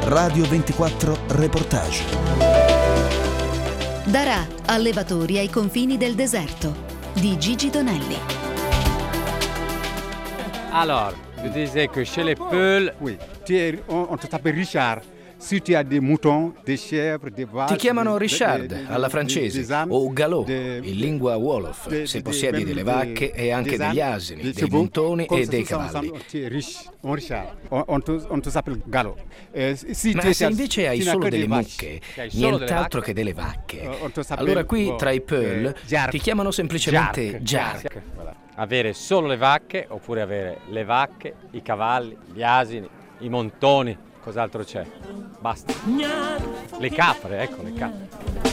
Radio 24 Reportage. Darà, allevatori ai confini del deserto, di Gigi Donelli. Alors, je disais que chez les Peuls... Oui, on t'appelle Richard. Si tu as des moutons, des chèvres, des vaches... Ti chiamano Richard alla francese o Galop in lingua Wolof se possiedi delle vacche e anche degli asini, dei montoni e dei cavalli. Ma se invece hai solo delle mucche, nient'altro che delle vacche, allora qui tra i Peul ti chiamano semplicemente Jark. Avere solo le vacche oppure avere le vacche, i cavalli, gli asini, i montoni. Cos'altro c'è? Basta. Le capre, ecco le capre.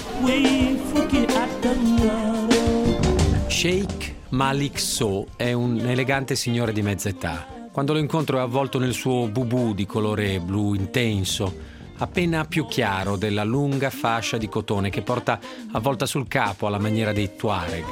Sheikh Malik So è un elegante signore di mezza età. Quando lo incontro è avvolto nel suo bubù di colore blu intenso, appena più chiaro della lunga fascia di cotone che porta avvolta sul capo alla maniera dei Tuareg.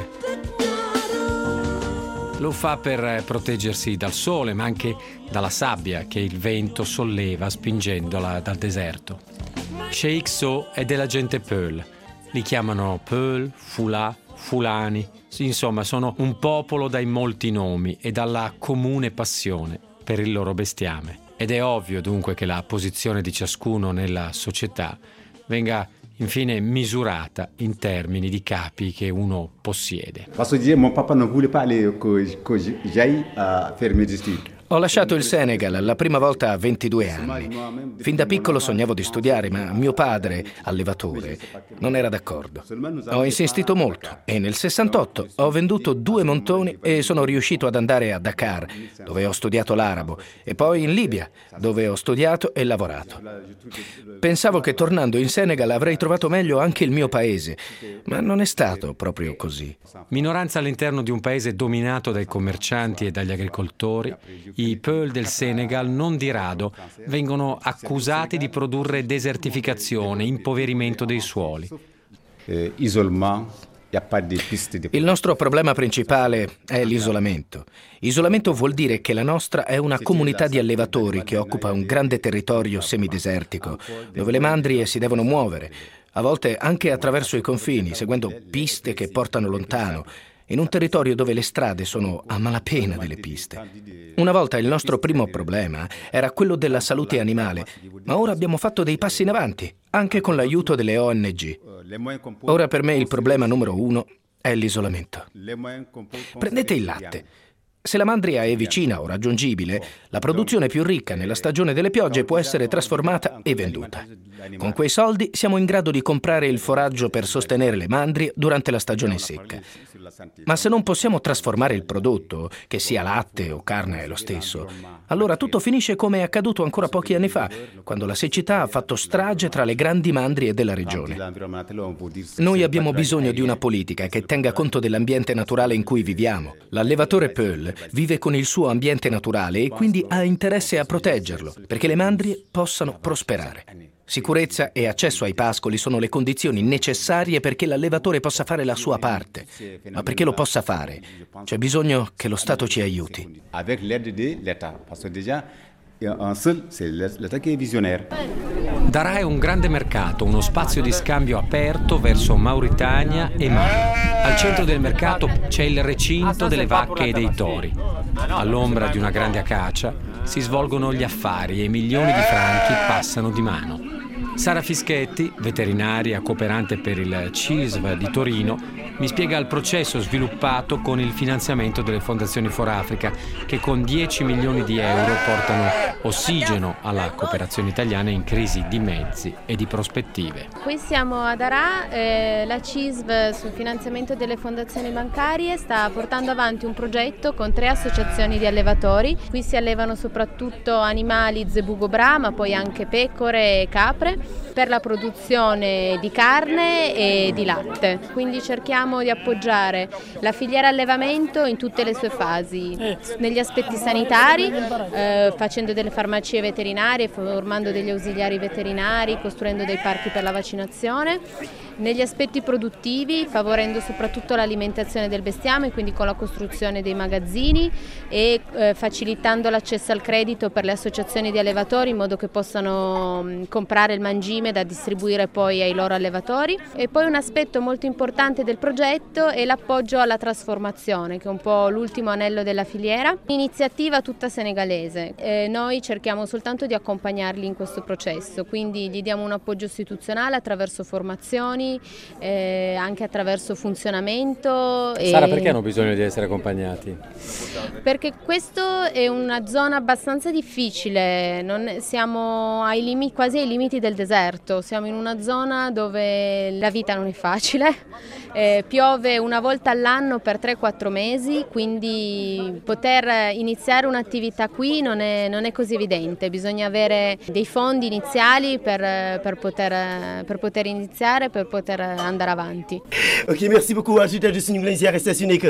Lo fa per proteggersi dal sole, ma anche dalla sabbia che il vento solleva spingendola dal deserto. Sheikh So è della gente Peul. Li chiamano Peul, Fula, Fulani. Insomma, sono un popolo dai molti nomi e dalla comune passione per il loro bestiame. Ed è ovvio dunque che la posizione di ciascuno nella società venga infine misurata in termini di capi che uno possiede. Posso dire, mio papà non vuole pas que j'aille a faire mes études. Ho lasciato il Senegal la prima volta a 22 anni. Fin da piccolo sognavo di studiare, ma mio padre, allevatore, non era d'accordo. Ho insistito molto e nel 68 ho venduto 2 montoni e sono riuscito ad andare a Dakar, dove ho studiato l'arabo, e poi in Libia, dove ho studiato e lavorato. Pensavo che tornando in Senegal avrei trovato meglio anche il mio paese, ma non è stato proprio così. Minoranza all'interno di un paese dominato dai commercianti e dagli agricoltori, i Peul del Senegal non di rado vengono accusati di produrre desertificazione, impoverimento dei suoli. Il nostro problema principale è l'isolamento. Isolamento vuol dire che la nostra è una comunità di allevatori che occupa un grande territorio semidesertico, dove le mandrie si devono muovere, a volte anche attraverso i confini, seguendo piste che portano lontano, in un territorio dove le strade sono a malapena delle piste. Una volta il nostro primo problema era quello della salute animale, ma ora abbiamo fatto dei passi in avanti, anche con l'aiuto delle ONG. Ora per me il problema numero 1 è l'isolamento. Prendete il latte. Se la mandria è vicina o raggiungibile, la produzione più ricca nella stagione delle piogge può essere trasformata e venduta. Con quei soldi siamo in grado di comprare il foraggio per sostenere le mandrie durante la stagione secca. Ma se non possiamo trasformare il prodotto, che sia latte o carne è lo stesso, allora tutto finisce come è accaduto ancora pochi anni fa, quando la siccità ha fatto strage tra le grandi mandrie della regione. Noi abbiamo bisogno di una politica che tenga conto dell'ambiente naturale in cui viviamo. L'allevatore Peul vive con il suo ambiente naturale e quindi ha interesse a proteggerlo, perché le mandrie possano prosperare. Sicurezza e accesso ai pascoli sono le condizioni necessarie perché l'allevatore possa fare la sua parte. Ma perché lo possa fare, c'è bisogno che lo Stato ci aiuti. Avec l'aide de l'État, parce que déjà un seul, c'est l'État qui est visionnaire. Darà è un grande mercato, uno spazio di scambio aperto verso Mauritania e Mali. Al centro del mercato c'è il recinto delle vacche e dei tori. All'ombra di una grande acacia si svolgono gli affari e milioni di franchi passano di mano. Sara Fischetti, veterinaria cooperante per il CISV di Torino, mi spiega il processo sviluppato con il finanziamento delle Fondazioni For Africa, che con 10 milioni di euro portano ossigeno alla cooperazione italiana in crisi di mezzi e di prospettive. Qui siamo ad Arà, la CISV sul finanziamento delle fondazioni bancarie sta portando avanti un progetto con 3 associazioni di allevatori. Qui si allevano soprattutto animali zebu gobra, ma poi anche pecore e capre, per la produzione di carne e di latte. Quindi cerchiamo di appoggiare la filiera allevamento in tutte le sue fasi, negli aspetti sanitari, facendo delle farmacie veterinarie, formando degli ausiliari veterinari, costruendo dei parchi per la vaccinazione, negli aspetti produttivi, favorendo soprattutto l'alimentazione del bestiame, quindi con la costruzione dei magazzini e facilitando l'accesso al credito per le associazioni di allevatori in modo che possano comprare il mangime da distribuire poi ai loro allevatori. E poi un aspetto molto importante del progetto è l'appoggio alla trasformazione, che è un po' l'ultimo anello della filiera. Iniziativa tutta senegalese. Noi cerchiamo soltanto di accompagnarli in questo processo, quindi gli diamo un appoggio istituzionale attraverso formazioni, anche attraverso funzionamento. Sara, perché hanno bisogno di essere accompagnati? Perché questa è una zona abbastanza difficile, siamo quasi ai limiti del deserto, siamo in una zona dove la vita non è facile, piove una volta all'anno per 3-4 mesi, quindi poter iniziare un'attività qui non è così evidente, bisogna avere dei fondi iniziali per poter iniziare, per poter andare avanti. Ok, merci beaucoup. Ajouter de suñu ziaré station nek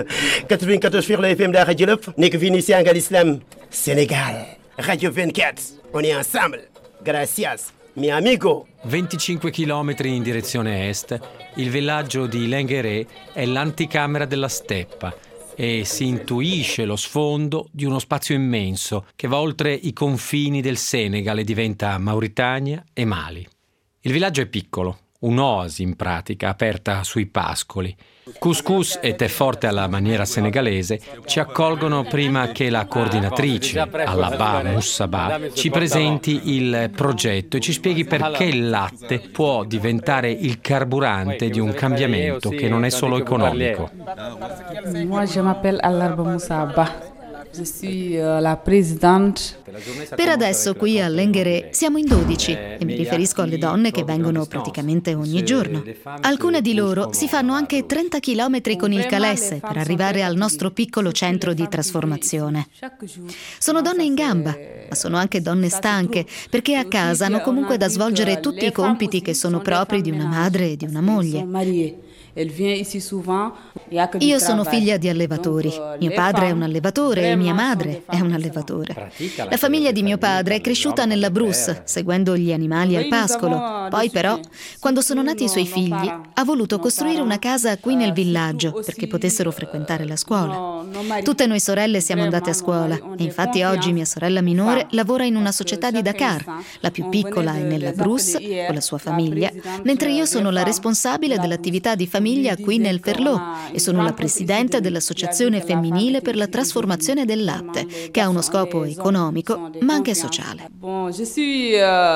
94 FM de Radio Lop, nek Vinicius Angal Islam, Sénégal. Radio 24, on est ensemble. Gracias, mi amigo. 25 chilometri in direzione est, il villaggio di Lenguéré è l'anticamera della steppa e si intuisce lo sfondo di uno spazio immenso che va oltre i confini del Senegal e diventa Mauritania e Mali. Il villaggio è piccolo, un'oasi in pratica, aperta sui pascoli. Couscous e tè forte alla maniera senegalese ci accolgono prima che la coordinatrice, Alaba Moussaba, ci presenti il progetto e ci spieghi perché il latte può diventare il carburante di un cambiamento che non è solo economico. Moi, je m'appelle Alaba Moussaba. Je suis la présidente. Per adesso qui a Lenguéré siamo in 12 e mi riferisco alle donne che vengono praticamente ogni giorno. Alcune di loro si fanno anche 30 chilometri con il calesse per arrivare al nostro piccolo centro di trasformazione. Sono donne in gamba, ma sono anche donne stanche perché a casa hanno comunque da svolgere tutti i compiti che sono propri di una madre e di una moglie. Io sono figlia di allevatori. Mio padre è un allevatore e mia madre è un allevatore. La famiglia di mio padre è cresciuta nella brousse, seguendo gli animali al pascolo. Poi però, quando sono nati i suoi figli, ha voluto costruire una casa qui nel villaggio perché potessero frequentare la scuola. Tutte noi sorelle siamo andate a scuola e infatti oggi mia sorella minore lavora in una società di Dakar. La più piccola è nella brousse con la sua famiglia, mentre io sono la responsabile dell'attività di famiglia qui nel Ferlo e sono la presidente dell'Associazione Femminile per la Trasformazione del Latte, che ha uno scopo economico ma anche sociale. Je suis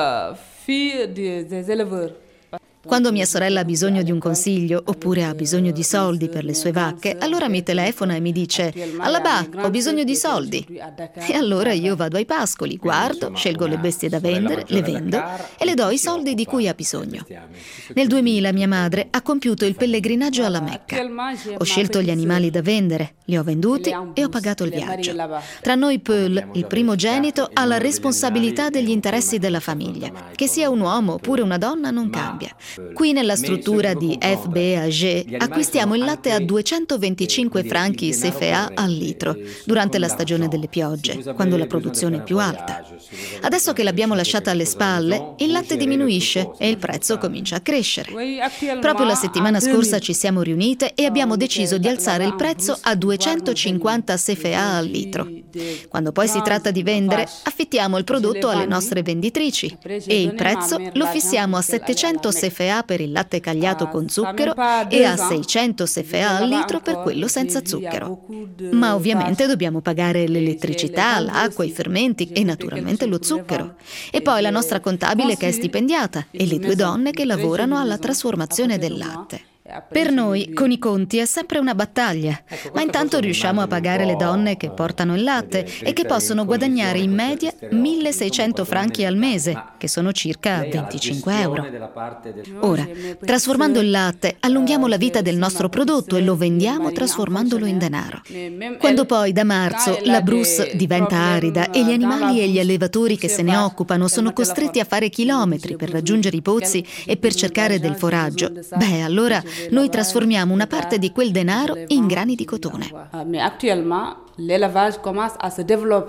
fille des éleveurs. Quando mia sorella ha bisogno di un consiglio oppure ha bisogno di soldi per le sue vacche, allora mi telefona e mi dice «Alaba, ho bisogno di soldi». E allora io vado ai pascoli, guardo, scelgo le bestie da vendere, le vendo e le do i soldi di cui ha bisogno. Nel 2000 mia madre ha compiuto il pellegrinaggio alla Mecca. Ho scelto gli animali da vendere, li ho venduti e ho pagato il viaggio. Tra noi Peul, il primogenito, ha la responsabilità degli interessi della famiglia. Che sia un uomo oppure una donna non cambia. Qui nella struttura di FBAG acquistiamo il latte a 225 franchi CFA al litro durante la stagione delle piogge, quando la produzione è più alta. Adesso che l'abbiamo lasciata alle spalle, il latte diminuisce e il prezzo comincia a crescere. Proprio la settimana scorsa ci siamo riunite e abbiamo deciso di alzare il prezzo a 250 CFA al litro. Quando poi si tratta di vendere, affittiamo il prodotto alle nostre venditrici e il prezzo lo fissiamo a 700 CFA per il latte cagliato con zucchero e a 600 CFA al litro per quello senza zucchero. Ma ovviamente dobbiamo pagare l'elettricità, l'acqua, i fermenti e naturalmente lo zucchero. E poi la nostra contabile che è stipendiata e le 2 donne che lavorano alla trasformazione del latte. Per noi, con i conti, è sempre una battaglia, ma intanto riusciamo a pagare le donne che portano il latte e che possono guadagnare in media 1.600 franchi al mese, che sono circa 25 euro. Ora, trasformando il latte, allunghiamo la vita del nostro prodotto e lo vendiamo trasformandolo in denaro. Quando poi, da marzo, la brousse diventa arida e gli animali e gli allevatori che se ne occupano sono costretti a fare chilometri per raggiungere i pozzi e per cercare del foraggio, allora noi trasformiamo una parte di quel denaro in grani di cotone. Mais actuellement, l'élevage commence à se développer.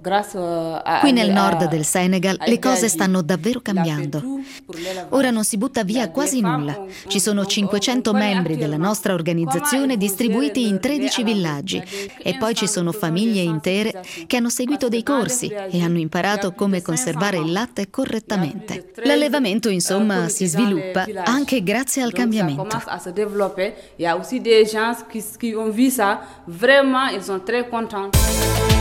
Qui nel nord del Senegal le cose stanno davvero cambiando. Ora non si butta via quasi nulla. Ci sono 500 membri della nostra organizzazione distribuiti in 13 villaggi e poi ci sono famiglie intere che hanno seguito dei corsi e hanno imparato come conservare il latte correttamente. L'allevamento, insomma, si sviluppa anche grazie al cambiamento. Il y a aussi des gens qui ont vu ça, vraiment ils sont très contents.